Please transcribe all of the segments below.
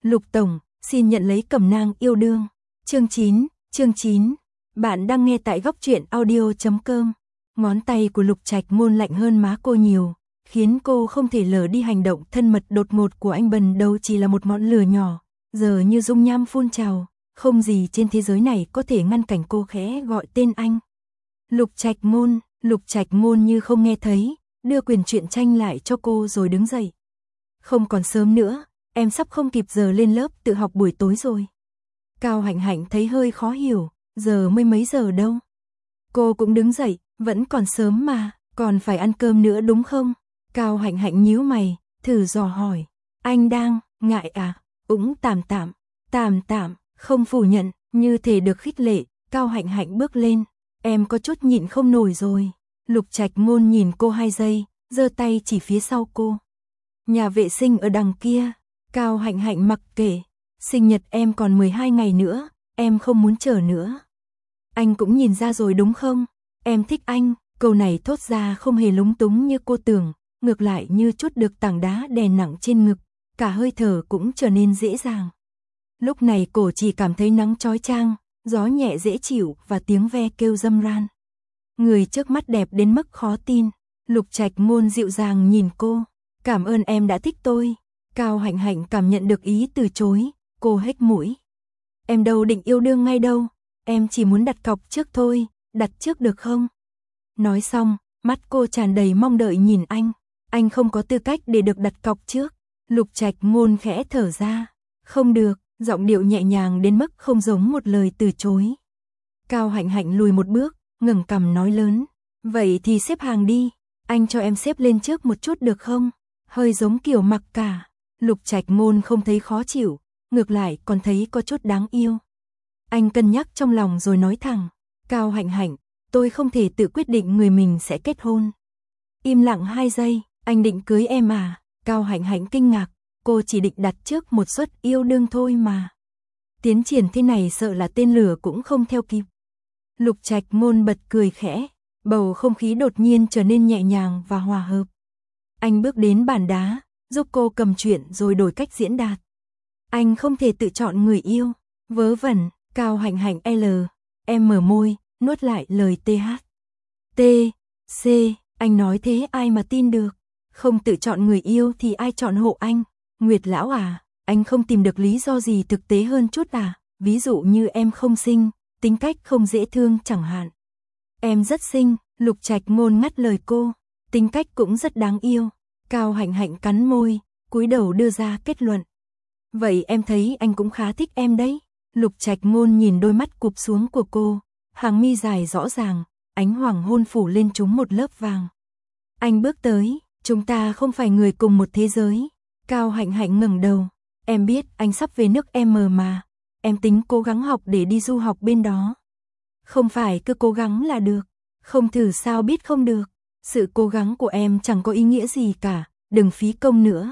Lục Tổng, xin nhận lấy cẩm nang yêu đương. Chương 9. Bạn đang nghe tại góc truyện audio.com. Ngón tay của Lục Trạch Ngôn lạnh hơn má cô nhiều, khiến cô không thể lờ đi hành động thân mật đột ngột của anh Bần đâu chỉ là một ngọn lửa nhỏ, giờ như dung nham phun trào, không gì trên thế giới này có thể ngăn cản cô khẽ gọi tên anh. Lục Trạch Ngôn như không nghe thấy, đưa quyển truyện tranh lại cho cô rồi đứng dậy. Không còn sớm nữa, em sắp không kịp giờ lên lớp tự học buổi tối rồi. Cao Hạnh Hạnh thấy hơi khó hiểu, giờ mới mấy giờ đâu. Cô cũng đứng dậy, vẫn còn sớm mà, còn phải ăn cơm nữa đúng không? Cao Hạnh Hạnh nhíu mày, thử dò hỏi. Anh đang, ngại à? Tạm, không phủ nhận, như thể được khích lệ, Cao Hạnh Hạnh bước lên. Em có chút nhịn không nổi rồi. Lục Trạch Ngôn nhìn cô 2 giây, giơ tay chỉ phía sau cô. Nhà vệ sinh ở đằng kia. Cao Hạnh Hạnh mặc kệ. Sinh nhật em còn 12 ngày nữa, em không muốn chờ nữa. Anh cũng nhìn ra rồi đúng không? Em thích anh. Câu này thốt ra không hề lúng túng như cô tưởng, ngược lại như trút được tảng đá đè nặng trên ngực, cả hơi thở cũng trở nên dễ dàng. Lúc này cổ chỉ cảm thấy nắng chói chang, gió nhẹ dễ chịu và tiếng ve kêu râm ran. Người trước mắt đẹp đến mức khó tin. Lục Trạch Ngôn dịu dàng nhìn cô. Cảm ơn em đã thích tôi. Cao Hạnh Hạnh cảm nhận được ý từ chối, cô hếch mũi. Em đâu định yêu đương ngay đâu, em chỉ muốn đặt cọc trước thôi, đặt trước được không? Nói xong, mắt cô tràn đầy mong đợi nhìn anh không có tư cách để được đặt cọc trước. Lục Trạch Ngôn khẽ thở ra, không được, giọng điệu nhẹ nhàng đến mức không giống một lời từ chối. Cao Hạnh Hạnh lùi một bước, ngẩng cằm nói lớn, vậy thì xếp hàng đi, anh cho em xếp lên trước một chút được không? Hơi giống kiểu mặc cả. Lục Trạch Ngôn không thấy khó chịu, ngược lại còn thấy có chút đáng yêu. Anh cân nhắc trong lòng rồi nói thẳng, Cao Hạnh Hạnh, tôi không thể tự quyết định người mình sẽ kết hôn. Im lặng 2 giây, anh định cưới em à? Cao Hạnh Hạnh kinh ngạc, cô chỉ định đặt trước một suất yêu đương thôi mà. Tiến triển thế này sợ là tên lửa cũng không theo kịp. Lục Trạch Ngôn bật cười khẽ, bầu không khí đột nhiên trở nên nhẹ nhàng và hòa hợp. Anh bước đến bàn đá, giúp cô cầm chuyện rồi đổi cách diễn đạt. Anh không thể tự chọn người yêu. Vớ vẩn. Cao Hạnh Hạnh em mở môi, nuốt lại lời THC. Anh nói thế ai mà tin được. Không tự chọn người yêu thì ai chọn hộ anh? Nguyệt lão à, anh không tìm được lý do gì thực tế hơn chút à? Ví dụ như em không xinh, tính cách không dễ thương chẳng hạn. Em rất xinh. Lục Trạch Ngôn ngắt lời cô. Tính cách cũng rất đáng yêu. Cao Hạnh Hạnh cắn môi, cúi đầu đưa ra kết luận. Vậy em thấy anh cũng khá thích em đấy. Lục Trạch Ngôn nhìn đôi mắt cụp xuống của cô, hàng mi dài rõ ràng, ánh hoàng hôn phủ lên chúng một lớp vàng. Anh bước tới, chúng ta không phải người cùng một thế giới. Cao Hạnh Hạnh ngẩng đầu, em biết anh sắp về nước M mà, em tính cố gắng học để đi du học bên đó. Không phải cứ cố gắng là được, không thử sao biết không được. Sự cố gắng của em chẳng có ý nghĩa gì cả, đừng phí công nữa.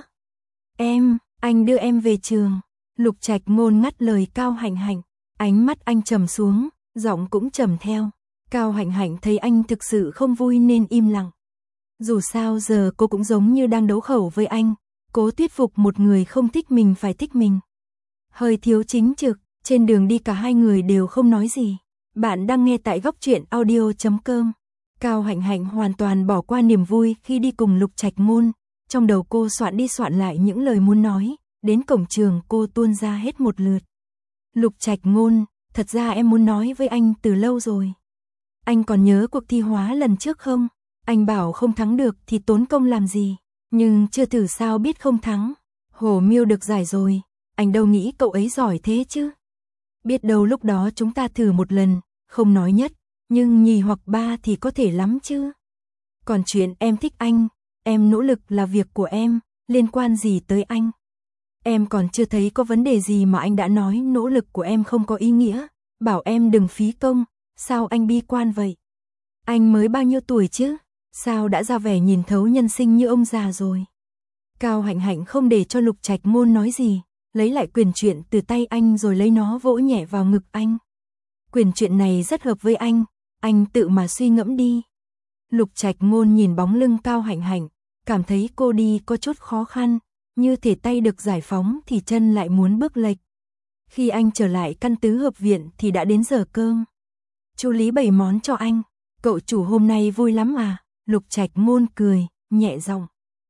Anh đưa em về trường. Lục Trạch Ngôn ngắt lời Cao Hạnh Hạnh, ánh mắt anh trầm xuống, giọng cũng trầm theo. Cao Hạnh Hạnh thấy anh thực sự không vui nên im lặng. Dù sao giờ cô cũng giống như đang đấu khẩu với anh, cố thuyết phục một người không thích mình phải thích mình. Hơi thiếu chính trực, trên đường đi cả hai người đều không nói gì. Bạn đang nghe tại góc truyện audio.com. Cao Hạnh Hạnh hoàn toàn bỏ qua niềm vui khi đi cùng Lục Trạch Ngôn, trong đầu cô soạn đi soạn lại những lời muốn nói, đến cổng trường cô tuôn ra hết một lượt. Lục Trạch Ngôn, thật ra em muốn nói với anh từ lâu rồi. Anh còn nhớ cuộc thi hóa lần trước không? Anh bảo không thắng được thì tốn công làm gì, nhưng chưa thử sao biết không thắng. Hồ Miêu được giải rồi, anh đâu nghĩ cậu ấy giỏi thế chứ. Biết đâu lúc đó chúng ta thử một lần, không nói nhất, nhưng nhì hoặc 3 thì có thể lắm chứ. Còn chuyện em thích anh, em nỗ lực là việc của em, liên quan gì tới anh? Em còn chưa thấy có vấn đề gì mà anh đã nói nỗ lực của em không có ý nghĩa, bảo em đừng phí công, sao anh bi quan vậy? Anh mới bao nhiêu tuổi chứ, sao đã ra vẻ nhìn thấu nhân sinh như ông già rồi? Cao Hạnh Hạnh không để cho Lục Trạch Ngôn nói gì, lấy lại quyển truyện từ tay anh rồi lấy nó vỗ nhẹ vào ngực anh. Quyển truyện này rất hợp với anh tự mà suy ngẫm đi. Lục Trạch Ngôn nhìn bóng lưng Cao Hạnh Hạnh, cảm thấy cô đi có chút khó khăn, như thể tay được giải phóng thì chân lại muốn bước lệch. Khi anh trở lại căn tứ hợp viện thì đã đến giờ cơm. Chú Lý bày món cho anh. Cậu chủ hôm nay vui lắm à? Lục Trạch Môn cười, nhẹ giọng.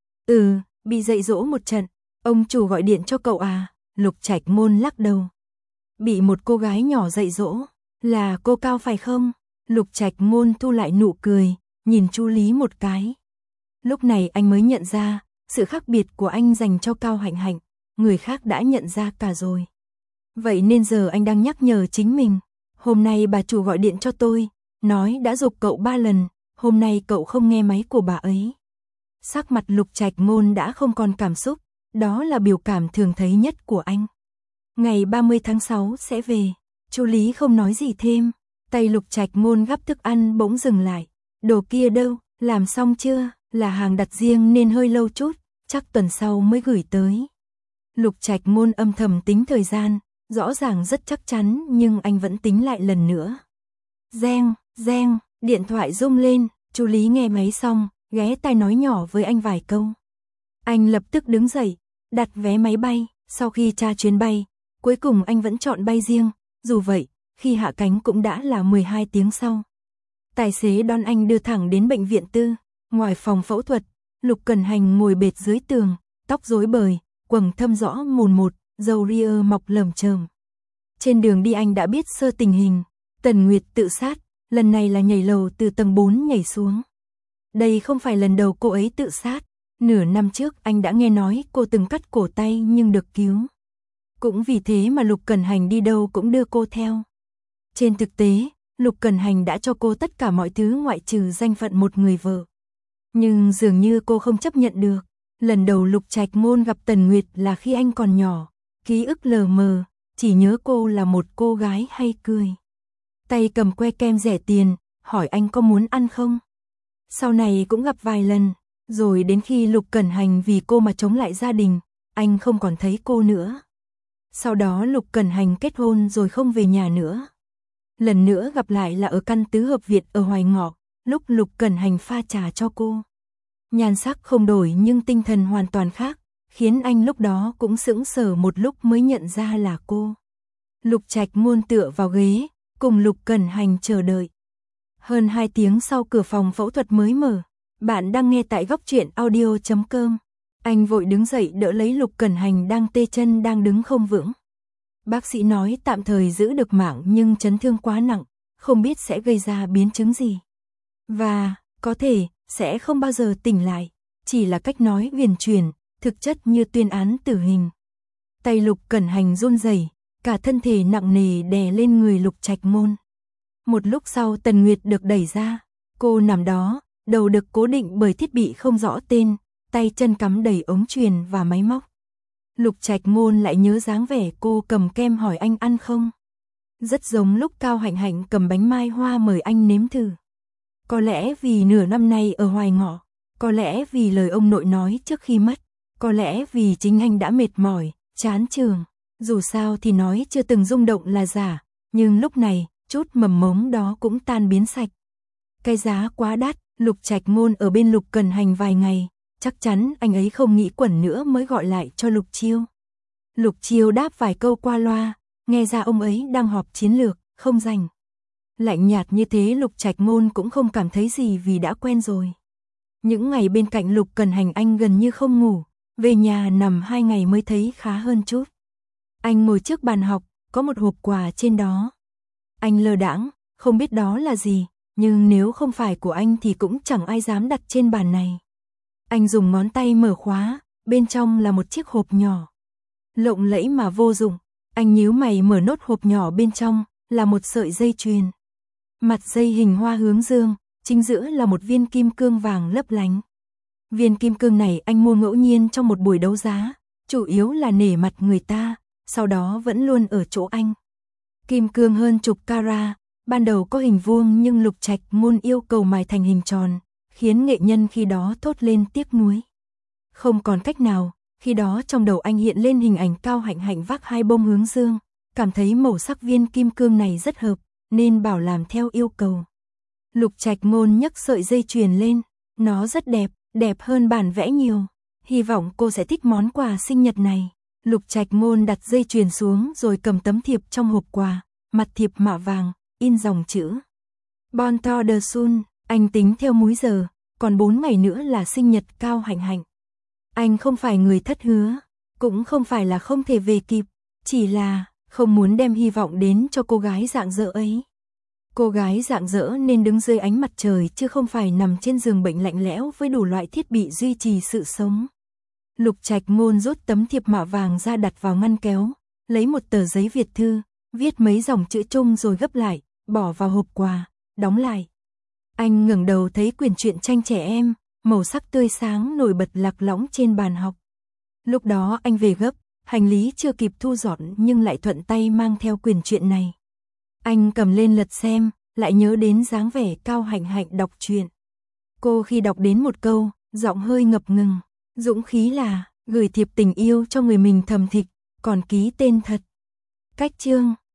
Bị dạy dỗ một trận. Ông chủ gọi điện cho cậu à? Lục Trạch Môn lắc đầu. Bị một cô gái nhỏ dạy dỗ. Là cô Cao phải không? Lục Trạch Môn thu lại nụ cười, nhìn chú Lý một cái. Lúc này anh mới nhận ra, sự khác biệt của anh dành cho Cao Hạnh Hạnh, người khác đã nhận ra cả rồi. Vậy nên giờ anh đang nhắc nhở chính mình. Hôm nay bà chủ gọi điện cho tôi, nói đã giục cậu 3 lần, hôm nay cậu không nghe máy của bà ấy. Sắc mặt Lục Trạch Môn đã không còn cảm xúc, đó là biểu cảm thường thấy nhất của anh. Ngày 30 tháng 6 sẽ về, chú Lý không nói gì thêm, tay Lục Trạch Môn gắp thức ăn bỗng dừng lại. Đồ kia đâu, làm xong chưa? Là hàng đặt riêng nên hơi lâu chút, chắc tuần sau mới gửi tới. Lục Trạch Môn âm thầm tính thời gian, rõ ràng rất chắc chắn nhưng anh vẫn tính lại lần nữa. Reng, reng, điện thoại rung lên, chú Lý nghe máy xong, ghé tai nói nhỏ với anh vài câu. Anh lập tức đứng dậy, đặt vé máy bay, sau khi tra chuyến bay, cuối cùng anh vẫn chọn bay riêng, dù vậy, khi hạ cánh cũng đã là 12 tiếng sau. Tài xế đón anh đưa thẳng đến bệnh viện tư, ngoài phòng phẫu thuật, Lục Cẩn Hành ngồi bệt dưới tường, tóc rối bời, quầng thâm rõ mồn một, râu ria mọc lởm chởm. Trên đường đi anh đã biết sơ tình hình, Tần Nguyệt tự sát, lần này là nhảy lầu từ tầng 4 nhảy xuống. Đây không phải lần đầu cô ấy tự sát, nửa năm trước anh đã nghe nói cô từng cắt cổ tay nhưng được cứu. Cũng vì thế mà Lục Cẩn Hành đi đâu cũng đưa cô theo. Trên thực tế, Lục Cẩn Hành đã cho cô tất cả mọi thứ ngoại trừ danh phận một người vợ. Nhưng dường như cô không chấp nhận được. Lần đầu Lục Trạch Môn gặp Tần Nguyệt là khi anh còn nhỏ, ký ức lờ mờ, chỉ nhớ cô là một cô gái hay cười. Tay cầm que kem rẻ tiền, hỏi anh có muốn ăn không? Sau này cũng gặp vài lần, rồi đến khi Lục Cẩn Hành vì cô mà chống lại gia đình, anh không còn thấy cô nữa. Sau đó Lục Cẩn Hành kết hôn rồi không về nhà nữa. Lần nữa gặp lại là ở căn tứ hợp viện ở Hoài Ngọ, lúc Lục Cẩn Hành pha trà cho cô. Nhan sắc không đổi nhưng tinh thần hoàn toàn khác, khiến anh lúc đó cũng sững sờ một lúc mới nhận ra là cô. Lục Trạch Môn tựa vào ghế, cùng Lục Cẩn Hành chờ đợi. Hơn 2 tiếng sau cửa phòng phẫu thuật mới mở. Bạn đang nghe tại Góc Truyện Audio.com. Anh vội đứng dậy đỡ lấy Lục Cẩn Hành đang tê chân đang đứng không vững. Bác sĩ nói tạm thời giữ được mạng nhưng chấn thương quá nặng, không biết sẽ gây ra biến chứng gì. Và, có thể, sẽ không bao giờ tỉnh lại, chỉ là cách nói huyền chuyển, thực chất như tuyên án tử hình. Tay Lục Cẩn Hành run rẩy, cả thân thể nặng nề đè lên người Lục Trạch Môn. Một lúc sau Tần Nguyệt được đẩy ra, cô nằm đó, đầu được cố định bởi thiết bị không rõ tên, tay chân cắm đầy ống truyền và máy móc. Lục Trạch Môn lại nhớ dáng vẻ cô cầm kem hỏi anh ăn không. Rất giống lúc Cao Hạnh Hạnh cầm bánh mai hoa mời anh nếm thử. Có lẽ vì nửa năm nay ở Hoài Ngọ, có lẽ vì lời ông nội nói trước khi mất, có lẽ vì chính anh đã mệt mỏi, chán trường. Dù sao thì nói chưa từng rung động là giả, nhưng lúc này, chút mầm mống đó cũng tan biến sạch. Cái giá quá đắt, Lục Trạch Môn ở bên Lục Cẩn Hành vài ngày, chắc chắn anh ấy không nghĩ quẩn nữa mới gọi lại cho Lục Chiêu. Lục Chiêu đáp vài câu qua loa, nghe ra ông ấy đang họp chiến lược, không rảnh. Lạnh nhạt như thế Lục Trạch Môn cũng không cảm thấy gì vì đã quen rồi. Những ngày bên cạnh Lục Cẩn Hành anh gần như không ngủ, về nhà nằm 2 ngày mới thấy khá hơn chút. Anh ngồi trước bàn học, có một hộp quà trên đó. Anh lơ đãng, không biết đó là gì, nhưng nếu không phải của anh thì cũng chẳng ai dám đặt trên bàn này. Anh dùng ngón tay mở khóa, bên trong là một chiếc hộp nhỏ. Lộng lẫy mà vô dụng, anh nhíu mày mở nốt hộp nhỏ bên trong, là một sợi dây chuyền. Mặt dây hình hoa hướng dương, chính giữa là một viên kim cương vàng lấp lánh. Viên kim cương này anh mua ngẫu nhiên trong một buổi đấu giá, chủ yếu là nể mặt người ta, sau đó vẫn luôn ở chỗ anh. Kim cương hơn chục carat, ban đầu có hình vuông nhưng Lục Trạch Môn yêu cầu mài thành hình tròn, khiến nghệ nhân khi đó thốt lên tiếc nuối. Không còn cách nào, khi đó trong đầu anh hiện lên hình ảnh Cao Hạnh Hạnh vác 2 bông hướng dương, cảm thấy màu sắc viên kim cương này rất hợp, nên bảo làm theo yêu cầu. Lục Trạch Môn nhấc sợi dây chuyền lên, nó rất đẹp, đẹp hơn bản vẽ nhiều. Hy vọng cô sẽ thích món quà sinh nhật này. Lục Trạch Ngôn đặt dây chuyền xuống rồi cầm tấm thiệp trong hộp quà, mặt thiệp mạ vàng, in dòng chữ Bon to de Sun. Anh tính theo múi giờ, còn 4 ngày nữa là sinh nhật Cao Hạnh Hạnh. Anh không phải người thất hứa, cũng không phải là không thể về kịp, chỉ là không muốn đem hy vọng đến cho cô gái rạng rỡ ấy. Cô gái rạng rỡ nên đứng dưới ánh mặt trời chứ không phải nằm trên giường bệnh lạnh lẽo với đủ loại thiết bị duy trì sự sống. Lục Trạch Ngôn rút tấm thiệp mạ vàng ra đặt vào ngăn kéo, lấy một tờ giấy Việt thư, viết mấy dòng chữ Trung rồi gấp lại, bỏ vào hộp quà, đóng lại. Anh ngẩng đầu thấy quyển truyện tranh trẻ em, màu sắc tươi sáng nổi bật lạc lõng trên bàn học. Lúc đó anh về gấp, hành lý chưa kịp thu dọn nhưng lại thuận tay mang theo quyển truyện này. Anh cầm lên lật xem, lại nhớ đến dáng vẻ Cao Hạnh Hạnh đọc truyện. Cô khi đọc đến một câu, giọng hơi ngập ngừng, dũng khí là gửi thiệp tình yêu cho người mình thầm thịch, còn ký tên thật. Cách chương